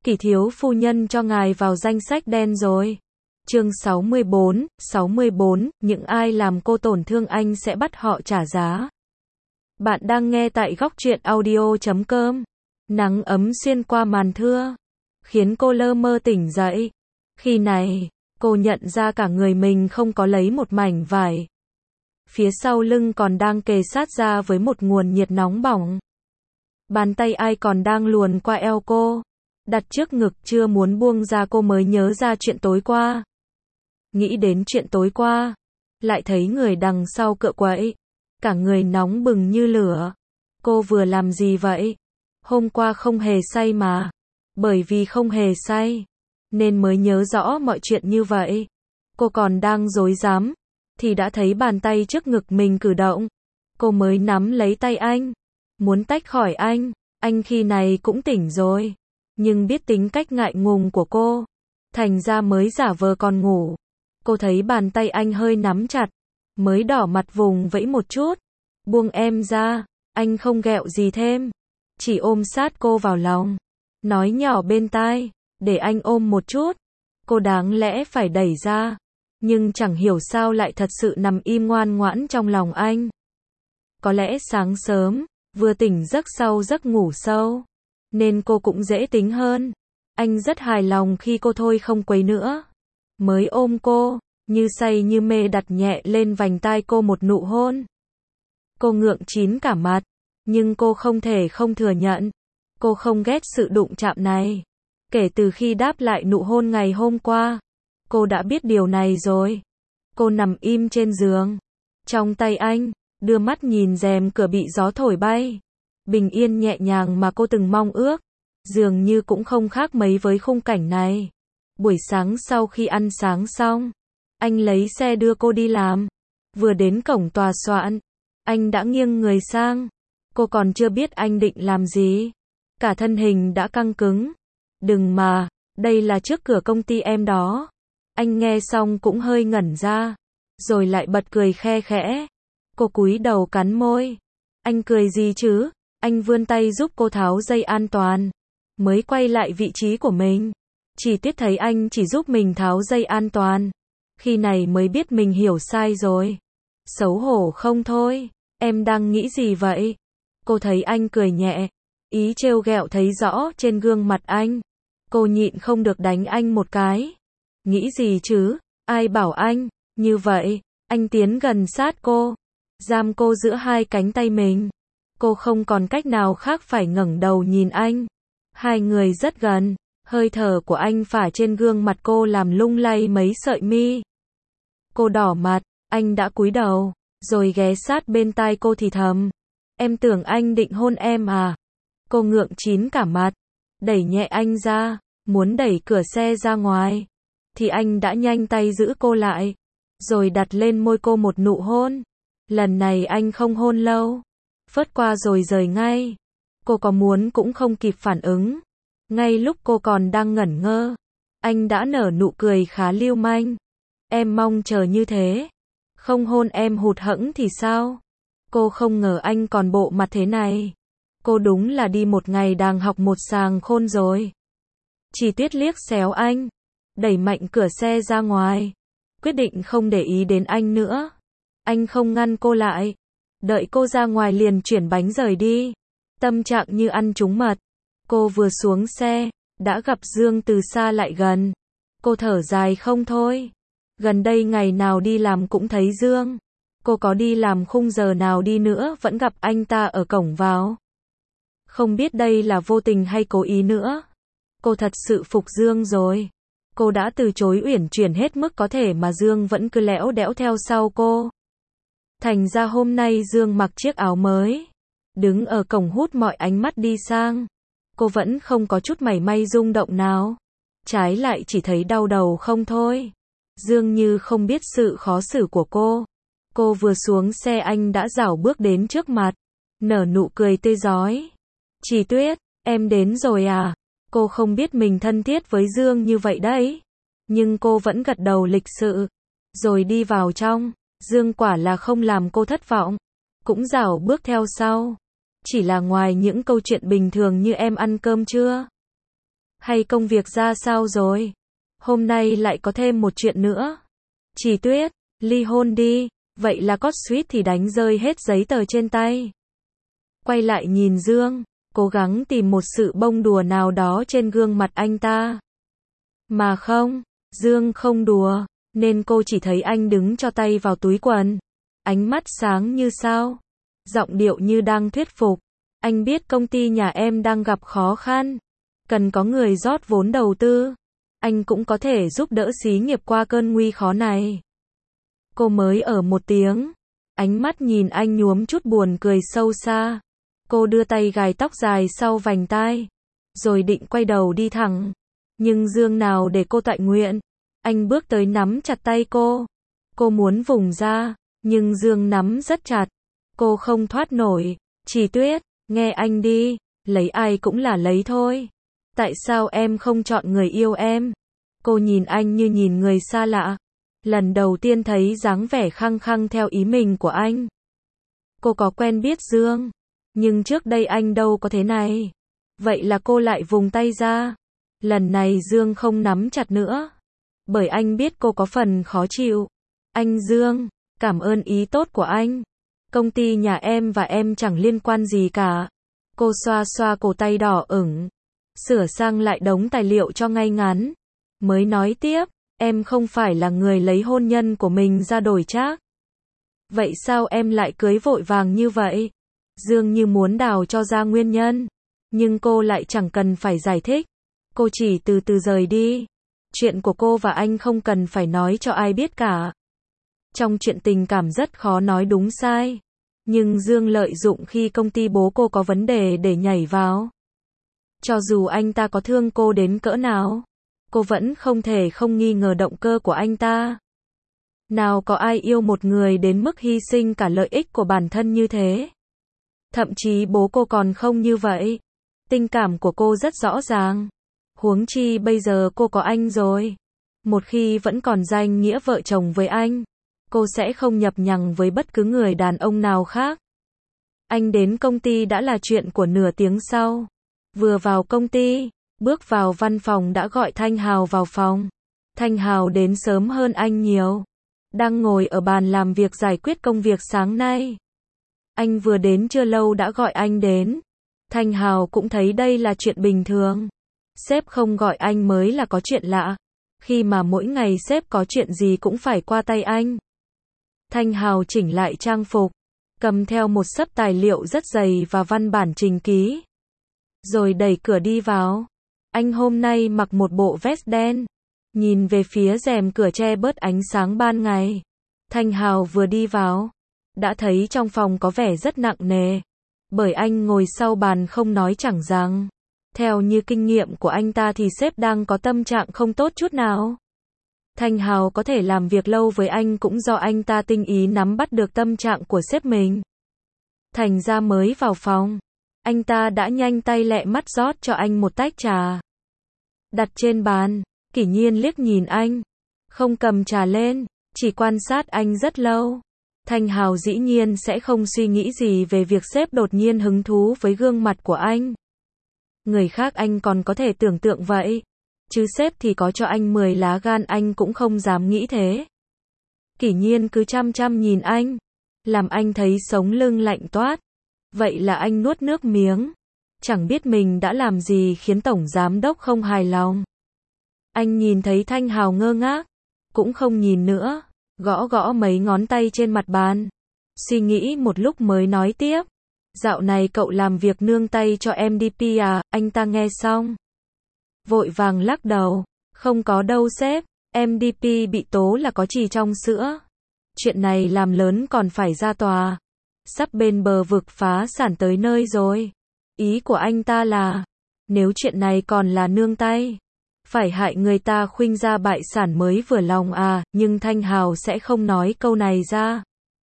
Kỷ thiếu phu nhân cho ngài vào danh sách đen rồi. Chương 64, những ai làm cô tổn thương anh sẽ bắt họ trả giá. Bạn đang nghe tại góc truyện audio.com. Nắng ấm xuyên qua màn thưa, khiến cô lơ mơ tỉnh dậy. Khi này, cô nhận ra cả người mình không có lấy một mảnh vải. Phía sau lưng còn đang kề sát ra với một nguồn nhiệt nóng bỏng. Bàn tay ai còn đang luồn qua eo cô, đặt trước ngực chưa muốn buông ra. Cô mới nhớ ra chuyện tối qua. Nghĩ đến chuyện tối qua, lại thấy người đằng sau cựa quậy, cả người nóng bừng như lửa. Cô vừa làm gì vậy? Hôm qua không hề say mà. Bởi vì không hề say, nên mới nhớ rõ mọi chuyện như vậy. Cô còn đang rối rắm, thì đã thấy bàn tay trước ngực mình cử động. Cô mới nắm lấy tay anh, muốn tách khỏi anh. Anh khi này cũng tỉnh rồi, nhưng biết tính cách ngại ngùng của cô, thành ra mới giả vờ còn ngủ. Cô thấy bàn tay anh hơi nắm chặt, mới đỏ mặt vùng vẫy một chút. Buông em ra. Anh không ghẹo gì thêm, chỉ ôm sát cô vào lòng, nói nhỏ bên tai, để anh ôm một chút. Cô đáng lẽ phải đẩy ra, nhưng chẳng hiểu sao lại thật sự nằm im ngoan ngoãn trong lòng anh. Có lẽ sáng sớm, vừa tỉnh giấc sau giấc ngủ sâu, nên cô cũng dễ tính hơn. Anh rất hài lòng khi cô thôi không quấy nữa, mới ôm cô, như say như mê đặt nhẹ lên vành tai cô một nụ hôn. Cô ngượng chín cả mặt, nhưng cô không thể không thừa nhận. Cô không ghét sự đụng chạm này. Kể từ khi đáp lại nụ hôn ngày hôm qua, cô đã biết điều này rồi. Cô nằm im trên giường, trong tay anh, đưa mắt nhìn rèm cửa bị gió thổi bay. Bình yên nhẹ nhàng mà cô từng mong ước, dường như cũng không khác mấy với khung cảnh này. Buổi sáng sau khi ăn sáng xong, anh lấy xe đưa cô đi làm. Vừa đến cổng tòa soạn, anh đã nghiêng người sang. Cô còn chưa biết anh định làm gì, cả thân hình đã căng cứng. Đừng mà, đây là trước cửa công ty em đó. Anh nghe xong cũng hơi ngẩn ra, rồi lại bật cười khe khẽ. Cô cúi đầu cắn môi. Anh cười gì chứ? Anh vươn tay giúp cô tháo dây an toàn, mới quay lại vị trí của mình. Chỉ tiếc thấy anh chỉ giúp mình tháo dây an toàn, khi này mới biết mình hiểu sai rồi. Xấu hổ không thôi. Em đang nghĩ gì vậy? Cô thấy anh cười nhẹ, ý trêu ghẹo thấy rõ trên gương mặt anh. Cô nhịn không được đánh anh một cái. Nghĩ gì chứ? Ai bảo anh như vậy? Anh tiến gần sát cô, giam cô giữa hai cánh tay mình. Cô không còn cách nào khác phải ngẩng đầu nhìn anh. Hai người rất gần, hơi thở của anh phả trên gương mặt cô làm lung lay mấy sợi mi. Cô đỏ mặt, anh đã cúi đầu, rồi ghé sát bên tai cô thì thầm. Em tưởng anh định hôn em à? Cô ngượng chín cả mặt, đẩy nhẹ anh ra, muốn đẩy cửa xe ra ngoài, thì anh đã nhanh tay giữ cô lại, rồi đặt lên môi cô một nụ hôn. Lần này anh không hôn lâu, phớt qua rồi rời ngay. Cô có muốn cũng không kịp phản ứng. Ngay lúc cô còn đang ngẩn ngơ, anh đã nở nụ cười khá lưu manh. Em mong chờ như thế, không hôn em hụt hẫng thì sao? Cô không ngờ anh còn bộ mặt thế này. Cô đúng là đi một ngày đàng học một sàng khôn rồi. Chỉ tiếc liếc xéo anh, đẩy mạnh cửa xe ra ngoài, quyết định không để ý đến anh nữa. Anh không ngăn cô lại, đợi cô ra ngoài liền chuyển bánh rời đi. Tâm trạng như ăn trúng mật. Cô vừa xuống xe, đã gặp Dương từ xa lại gần. Cô thở dài không thôi. Gần đây ngày nào đi làm cũng thấy Dương. Cô có đi làm khung giờ nào đi nữa vẫn gặp anh ta ở cổng vào. Không biết đây là vô tình hay cố ý nữa. Cô thật sự phục Dương rồi. Cô đã từ chối uyển chuyển hết mức có thể mà Dương vẫn cứ lẽo đẽo theo sau cô. Thành ra hôm nay Dương mặc chiếc áo mới, đứng ở cổng hút mọi ánh mắt đi sang. Cô vẫn không có chút mảy may rung động nào. Trái lại chỉ thấy đau đầu không thôi. Dương như không biết sự khó xử của cô. Cô vừa xuống xe anh đã rảo bước đến trước mặt, nở nụ cười tươi rói. Chị Tuyết, em đến rồi à? Cô không biết mình thân thiết với Dương như vậy đấy. Nhưng cô vẫn gật đầu lịch sự, rồi đi vào trong. Dương quả là không làm cô thất vọng, cũng rảo bước theo sau. Chỉ là ngoài những câu chuyện bình thường như em ăn cơm chưa? Hay công việc ra sao rồi? Hôm nay lại có thêm một chuyện nữa. Chỉ Tuyết, ly hôn đi. Vậy là Cốt suýt thì đánh rơi hết giấy tờ trên tay. Quay lại nhìn Dương, cố gắng tìm một sự bông đùa nào đó trên gương mặt anh ta. Mà không, Dương không đùa, nên cô chỉ thấy anh đứng cho tay vào túi quần. Ánh mắt sáng như sao, giọng điệu như đang thuyết phục. Anh biết công ty nhà em đang gặp khó khăn, cần có người rót vốn đầu tư. Anh cũng có thể giúp đỡ xí nghiệp qua cơn nguy khó này. Cô mới ở một tiếng, ánh mắt nhìn anh nhuốm chút buồn cười sâu xa. Cô đưa tay gài tóc dài sau vành tai, rồi định quay đầu đi thẳng. Nhưng Dương nào để cô tọa nguyện. Anh bước tới nắm chặt tay cô. Cô muốn vùng ra, nhưng Dương nắm rất chặt. Cô không thoát nổi. Chỉ Tuyết, nghe anh đi, lấy ai cũng là lấy thôi. Tại sao em không chọn người yêu em? Cô nhìn anh như nhìn người xa lạ. Lần đầu tiên thấy dáng vẻ khăng khăng theo ý mình của anh. Cô có quen biết Dương, nhưng trước đây anh đâu có thế này. Vậy là cô lại vùng tay ra. Lần này Dương không nắm chặt nữa, bởi anh biết cô có phần khó chịu. Anh Dương, cảm ơn ý tốt của anh. Công ty nhà em và em chẳng liên quan gì cả. Cô xoa xoa cổ tay đỏ ửng, sửa sang lại đống tài liệu cho ngay ngắn. Mới nói tiếp, em không phải là người lấy hôn nhân của mình ra đổi trác. Vậy sao em lại cưới vội vàng như vậy? Dương như muốn đào cho ra nguyên nhân, nhưng cô lại chẳng cần phải giải thích. Cô chỉ từ từ rời đi. Chuyện của cô và anh không cần phải nói cho ai biết cả. Trong chuyện tình cảm rất khó nói đúng sai. Nhưng Dương lợi dụng khi công ty bố cô có vấn đề để nhảy vào. Cho dù anh ta có thương cô đến cỡ nào, cô vẫn không thể không nghi ngờ động cơ của anh ta. Nào có ai yêu một người đến mức hy sinh cả lợi ích của bản thân như thế. Thậm chí bố cô còn không như vậy. Tình cảm của cô rất rõ ràng. Huống chi bây giờ cô có anh rồi. Một khi vẫn còn danh nghĩa vợ chồng với anh, cô sẽ không nhập nhằng với bất cứ người đàn ông nào khác. Anh đến công ty đã là chuyện của nửa tiếng sau. Vừa vào công ty, bước vào văn phòng đã gọi Thanh Hào vào phòng. Thanh Hào đến sớm hơn anh nhiều. Đang ngồi ở bàn làm việc giải quyết công việc sáng nay. Anh vừa đến chưa lâu đã gọi anh đến. Thanh Hào cũng thấy đây là chuyện bình thường. Sếp không gọi anh mới là có chuyện lạ. Khi mà mỗi ngày sếp có chuyện gì cũng phải qua tay anh. Thanh Hào chỉnh lại trang phục, cầm theo một xấp tài liệu rất dày và văn bản trình ký. Rồi đẩy cửa đi vào. Anh hôm nay mặc một bộ vest đen. Nhìn về phía rèm cửa che bớt ánh sáng ban ngày. Thanh Hào vừa đi vào, đã thấy trong phòng có vẻ rất nặng nề. Bởi anh ngồi sau bàn không nói chẳng rằng. Theo như kinh nghiệm của anh ta thì sếp đang có tâm trạng không tốt chút nào. Thanh Hào có thể làm việc lâu với anh cũng do anh ta tinh ý nắm bắt được tâm trạng của sếp mình. Thành ra mới vào phòng, anh ta đã nhanh tay lẹ mắt rót cho anh một tách trà. Đặt trên bàn, Kỷ Nhiên liếc nhìn anh, không cầm trà lên, chỉ quan sát anh rất lâu. Thanh Hào dĩ nhiên sẽ không suy nghĩ gì về việc sếp đột nhiên hứng thú với gương mặt của anh. Người khác anh còn có thể tưởng tượng vậy, chứ sếp thì có cho anh 10 lá gan anh cũng không dám nghĩ thế. Kỷ Nhiên cứ chăm chăm nhìn anh, làm anh thấy sống lưng lạnh toát. Vậy là anh nuốt nước miếng, chẳng biết mình đã làm gì khiến tổng giám đốc không hài lòng. Anh nhìn thấy Thanh Hào ngơ ngác, cũng không nhìn nữa, gõ gõ mấy ngón tay trên mặt bàn. Suy nghĩ một lúc mới nói tiếp. Dạo này cậu làm việc nương tay cho MDP à? Anh ta nghe xong, vội vàng lắc đầu. Không có đâu sếp, MDP bị tố là có chì trong sữa. Chuyện này làm lớn còn phải ra tòa. Sắp bên bờ vực phá sản tới nơi rồi. Ý của anh ta là, nếu chuyện này còn là nương tay, phải hại người ta khuynh ra bại sản mới vừa lòng à, nhưng Thanh Hào sẽ không nói câu này ra.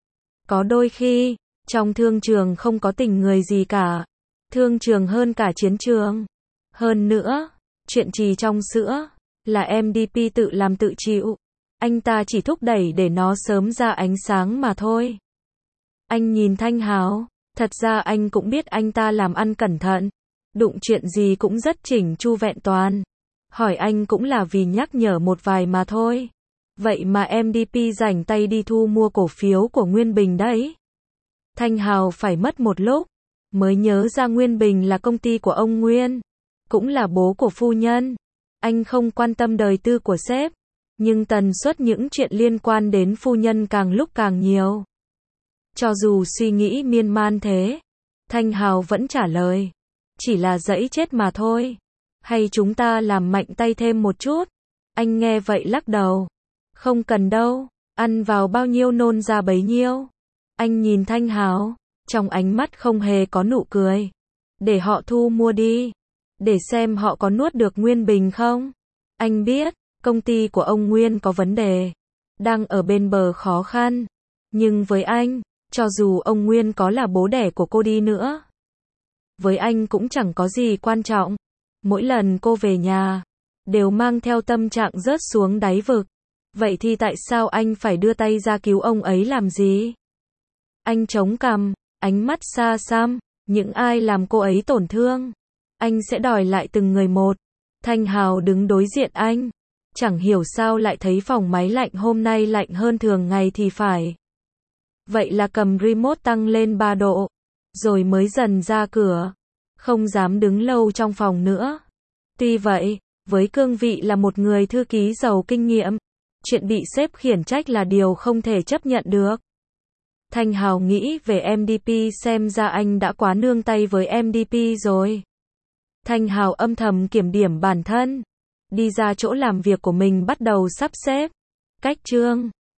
Có đôi khi, trong thương trường không có tình người gì cả. Thương trường hơn cả chiến trường. Hơn nữa, chuyện chì trong sữa, là MDP tự làm tự chịu. Anh ta chỉ thúc đẩy để nó sớm ra ánh sáng mà thôi. Anh nhìn Thanh Hào, thật ra anh cũng biết anh ta làm ăn cẩn thận. Đụng chuyện gì cũng rất chỉnh chu vẹn toàn. Hỏi anh cũng là vì nhắc nhở một vài mà thôi. Vậy mà MDP rảnh tay đi thu mua cổ phiếu của Nguyên Bình đấy. Thanh Hào phải mất một lúc, mới nhớ ra Nguyên Bình là công ty của ông Nguyên, cũng là bố của phu nhân. Anh không quan tâm đời tư của sếp, nhưng tần suất những chuyện liên quan đến phu nhân càng lúc càng nhiều. Cho dù suy nghĩ miên man thế, Thanh Hào vẫn trả lời. Chỉ là dẫy chết mà thôi. Hay chúng ta làm mạnh tay thêm một chút? Anh nghe vậy lắc đầu. Không cần đâu, ăn vào bao nhiêu nôn ra bấy nhiêu. Anh nhìn Thanh Hào, trong ánh mắt không hề có nụ cười. Để họ thu mua đi, để xem họ có nuốt được Nguyên Bình không. Anh biết, công ty của ông Nguyên có vấn đề, đang ở bên bờ khó khăn. Nhưng với anh, cho dù ông Nguyên có là bố đẻ của cô đi nữa, với anh cũng chẳng có gì quan trọng. Mỗi lần cô về nhà, đều mang theo tâm trạng rớt xuống đáy vực. Vậy thì tại sao anh phải đưa tay ra cứu ông ấy làm gì? Anh chống cằm, ánh mắt xa xăm, những ai làm cô ấy tổn thương, anh sẽ đòi lại từng người một. Thanh Hào đứng đối diện anh, chẳng hiểu sao lại thấy phòng máy lạnh hôm nay lạnh hơn thường ngày thì phải. Vậy là cầm remote tăng lên 3 độ, rồi mới dần ra cửa, không dám đứng lâu trong phòng nữa. Tuy vậy, với cương vị là một người thư ký giàu kinh nghiệm, chuyện bị sếp khiển trách là điều không thể chấp nhận được. Thanh Hào nghĩ về MDP, xem ra anh đã quá nương tay với MDP rồi. Thanh Hào âm thầm kiểm điểm bản thân, đi ra chỗ làm việc của mình bắt đầu sắp xếp cách chương.